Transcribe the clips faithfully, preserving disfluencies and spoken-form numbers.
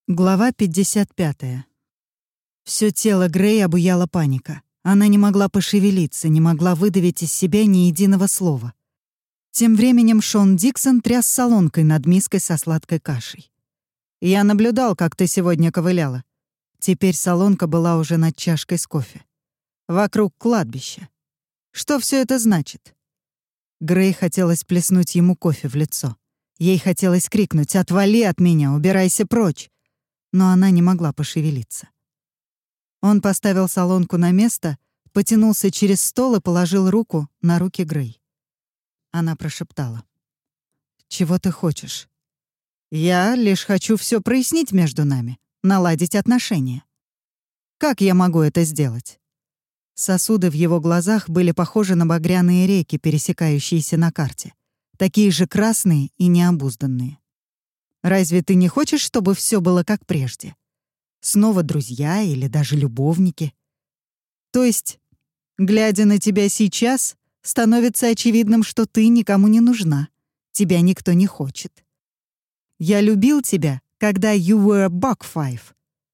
Глава пятьдесят пятая. Всё тело Грей обуяла паника. Она не могла пошевелиться, не могла выдавить из себя ни единого слова. Тем временем Шон Диксон тряс солонкой над миской со сладкой кашей. «Я наблюдал, как ты сегодня ковыляла». Теперь солонка была уже над чашкой с кофе. «Вокруг кладбища. Что всё это значит?» Грей хотелось плеснуть ему кофе в лицо. Ей хотелось крикнуть: «Отвали от меня, убирайся прочь!» Но она не могла пошевелиться. Он поставил солонку на место, потянулся через стол и положил руку на руки Грей. Она прошептала: «Чего ты хочешь?» «Я лишь хочу всё прояснить между нами, наладить отношения. Как я могу это сделать?» Сосуды в его глазах были похожи на багряные реки, пересекающиеся на карте, такие же красные и необузданные. «Разве ты не хочешь, чтобы всё было как прежде? Снова друзья или даже любовники? То есть, глядя на тебя сейчас, становится очевидным, что ты никому не нужна, тебя никто не хочет. Я любил тебя, когда you were a buck five,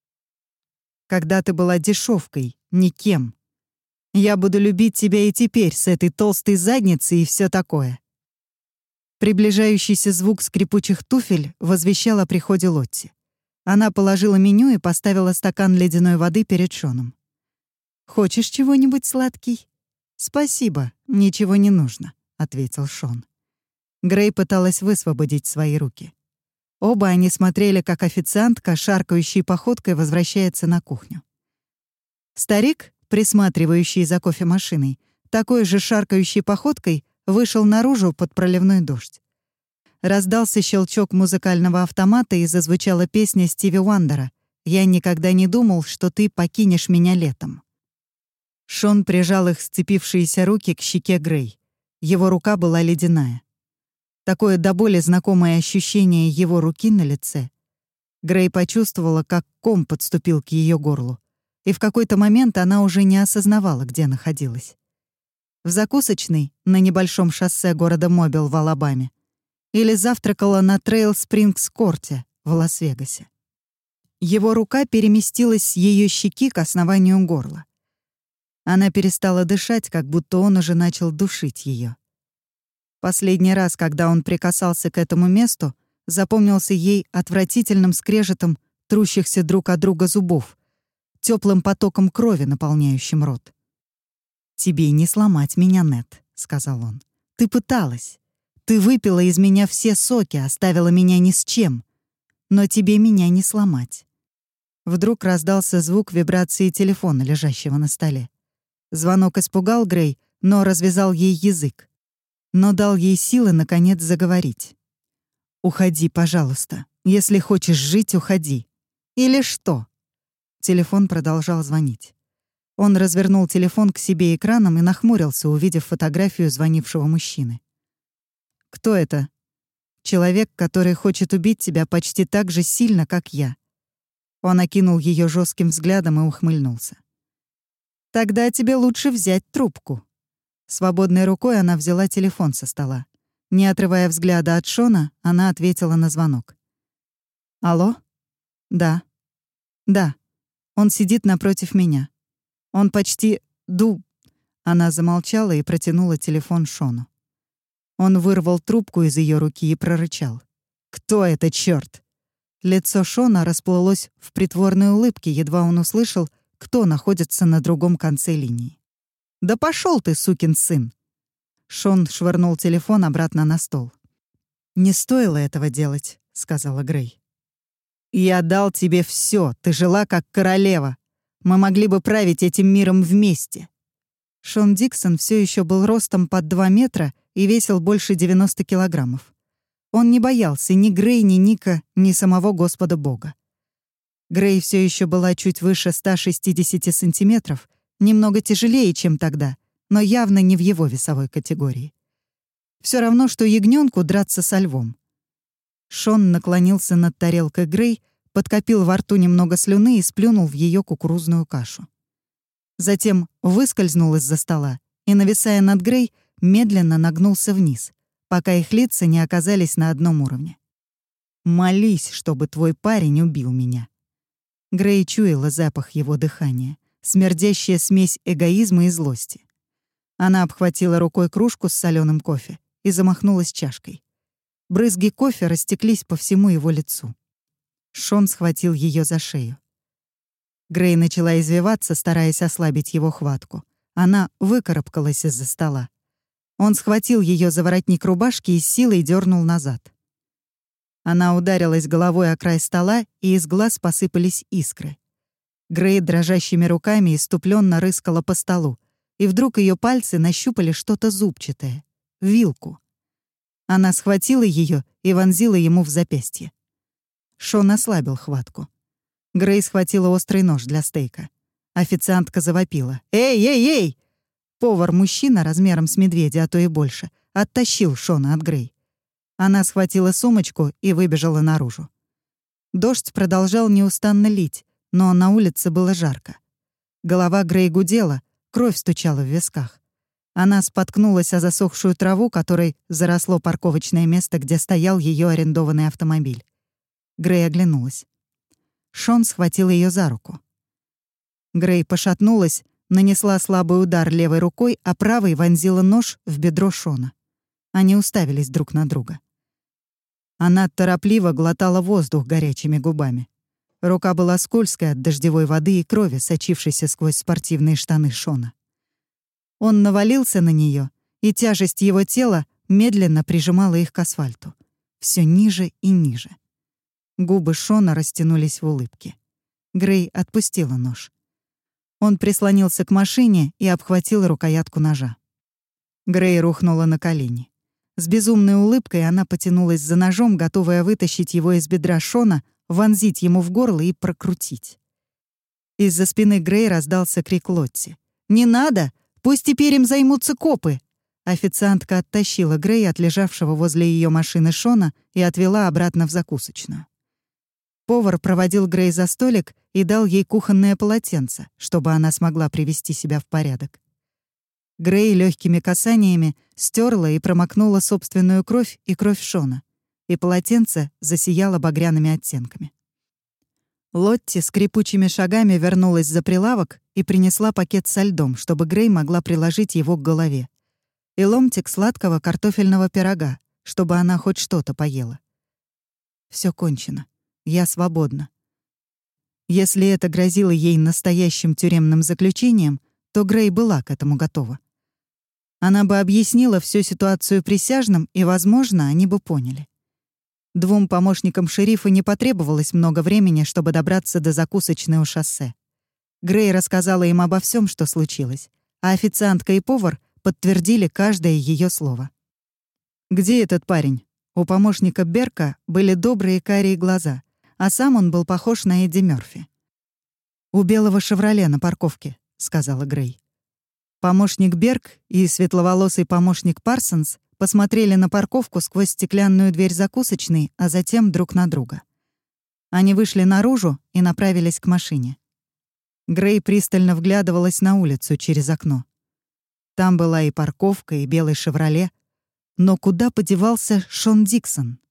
когда ты была дешевкой, никем. Я буду любить тебя и теперь с этой толстой задницей и всё такое». Приближающийся звук скрипучих туфель возвещал о приходе Лотти. Она положила меню и поставила стакан ледяной воды перед Шоном. «Хочешь чего-нибудь, сладкий?» «Спасибо, ничего не нужно», — ответил Шон. Грей пыталась высвободить свои руки. Оба они смотрели, как официантка, шаркающей походкой, возвращается на кухню. Старик, присматривающий за кофемашиной, такой же шаркающей походкой вышел наружу под проливной дождь. Раздался щелчок музыкального автомата и зазвучала песня Стиви Уандера «Я никогда не думал, что ты покинешь меня летом». Шон прижал их сцепившиеся руки к щеке Грей. Его рука была ледяная. Такое до боли знакомое ощущение его руки на лице. Грей почувствовала, как ком подступил к ее горлу, и в какой-то момент она уже не осознавала, где находилась. В закусочной на небольшом шоссе города Мобил в Алабаме или завтракала на Трейл-Спрингс-корте в Лас-Вегасе. Его рука переместилась с ее щеки к основанию горла. Она перестала дышать, как будто он уже начал душить ее. Последний раз, когда он прикасался к этому месту, запомнился ей отвратительным скрежетом трущихся друг от друга зубов, теплым потоком крови, наполняющим рот. «Тебе не сломать меня, Нет», — сказал он. «Ты пыталась. Ты выпила из меня все соки, оставила меня ни с чем. Но тебе меня не сломать». Вдруг раздался звук вибрации телефона, лежащего на столе. Звонок испугал Грей, но развязал ей язык. Но дал ей силы, наконец, заговорить. «Уходи, пожалуйста. Если хочешь жить, уходи». «Или что?» Телефон продолжал звонить. Он развернул телефон к себе экраном и нахмурился, увидев фотографию звонившего мужчины. «Кто это?» «Человек, который хочет убить тебя почти так же сильно, как я». Он окинул ее жестким взглядом и ухмыльнулся. «Тогда тебе лучше взять трубку». Свободной рукой она взяла телефон со стола. Не отрывая взгляда от Шона, она ответила на звонок. «Алло? Да. Да. Он сидит напротив меня. Он почти ду...» Она замолчала и протянула телефон Шону. Он вырвал трубку из ее руки и прорычал: «Кто это, чёрт?» Лицо Шона расплылось в притворной улыбке, едва он услышал, кто находится на другом конце линии. «Да пошёл ты, сукин сын!» Шон швырнул телефон обратно на стол. «Не стоило этого делать», — сказала Грей. «Я дал тебе всё, ты жила как королева. Мы могли бы править этим миром вместе». Шон Диксон всё ещё был ростом под два метра и весил больше девяноста килограммов. Он не боялся ни Грей, ни Ника, ни самого Господа Бога. Грей всё ещё была чуть выше ста шестидесяти сантиметров, немного тяжелее, чем тогда, но явно не в его весовой категории. Всё равно, что ягнёнку драться со львом. Шон наклонился над тарелкой Грей, подкопил во рту немного слюны и сплюнул в её кукурузную кашу. Затем выскользнул из-за стола и, нависая над Грей, медленно нагнулся вниз, пока их лица не оказались на одном уровне. Молись, чтобы твой парень убил меня». Грей чуяла запах его дыхания, смердящая смесь эгоизма и злости. Она обхватила рукой кружку с солёным кофе и замахнулась чашкой. Брызги кофе растеклись по всему его лицу. Шон схватил ее за шею. Грей начала извиваться, стараясь ослабить его хватку. Она выкарабкалась из-за стола. Он схватил ее за воротник рубашки и с силой дернул назад. Она ударилась головой о край стола, и из глаз посыпались искры. Грей дрожащими руками иступленно рыскала по столу, и вдруг ее пальцы нащупали что-то зубчатое — вилку. Она схватила ее и вонзила ему в запястье. Шон ослабил хватку. Грей схватила острый нож для стейка. Официантка завопила: «Эй, эй, эй!» Повар-мужчина размером с медведя, а то и больше, оттащил Шона от Грей. Она схватила сумочку и выбежала наружу. Дождь продолжал неустанно лить, но на улице было жарко. Голова Грей гудела, кровь стучала в висках. Она споткнулась о засохшую траву, которой заросло парковочное место, где стоял ее арендованный автомобиль. Грей оглянулась. Шон схватил ее за руку. Грей пошатнулась, нанесла слабый удар левой рукой, а правой вонзила нож в бедро Шона. Они уставились друг на друга. Она торопливо глотала воздух горячими губами. Рука была скользкая от дождевой воды и крови, сочившейся сквозь спортивные штаны Шона. Он навалился на нее, и тяжесть его тела медленно прижимала их к асфальту. Все ниже и ниже. Губы Шона растянулись в улыбке. Грей отпустила нож. Он прислонился к машине и обхватил рукоятку ножа. Грей рухнула на колени. С безумной улыбкой она потянулась за ножом, готовая вытащить его из бедра Шона, вонзить ему в горло и прокрутить. Из-за спины Грей раздался крик Лотти. «Не надо! Пусть теперь им займутся копы!» Официантка оттащила Грей от лежавшего возле ее машины Шона и отвела обратно в закусочную. Повар проводил Грей за столик и дал ей кухонное полотенце, чтобы она смогла привести себя в порядок. Грей легкими касаниями стерла и промокнула собственную кровь и кровь Шона, и полотенце засияло багряными оттенками. Лотти скрипучими шагами вернулась за прилавок и принесла пакет со льдом, чтобы Грей могла приложить его к голове, и ломтик сладкого картофельного пирога, чтобы она хоть что-то поела. Все кончено. Я свободна. Если это грозило ей настоящим тюремным заключением, то Грей была к этому готова. Она бы объяснила всю ситуацию присяжным, и, возможно, они бы поняли. Двум помощникам шерифа не потребовалось много времени, чтобы добраться до закусочной у шоссе. Грей рассказала им обо всем, что случилось, а официантка и повар подтвердили каждое ее слово. «Где этот парень?» У помощника Берка были добрые карие глаза, а сам он был похож на Эдди Мёрфи. «У белого «Шевроле» на парковке», — сказала Грей. Помощник Берк и светловолосый помощник Парсонс посмотрели на парковку сквозь стеклянную дверь закусочной, а затем друг на друга. Они вышли наружу и направились к машине. Грей пристально вглядывалась на улицу через окно. Там была и парковка, и белый «Шевроле». Но куда подевался Шон Диксон?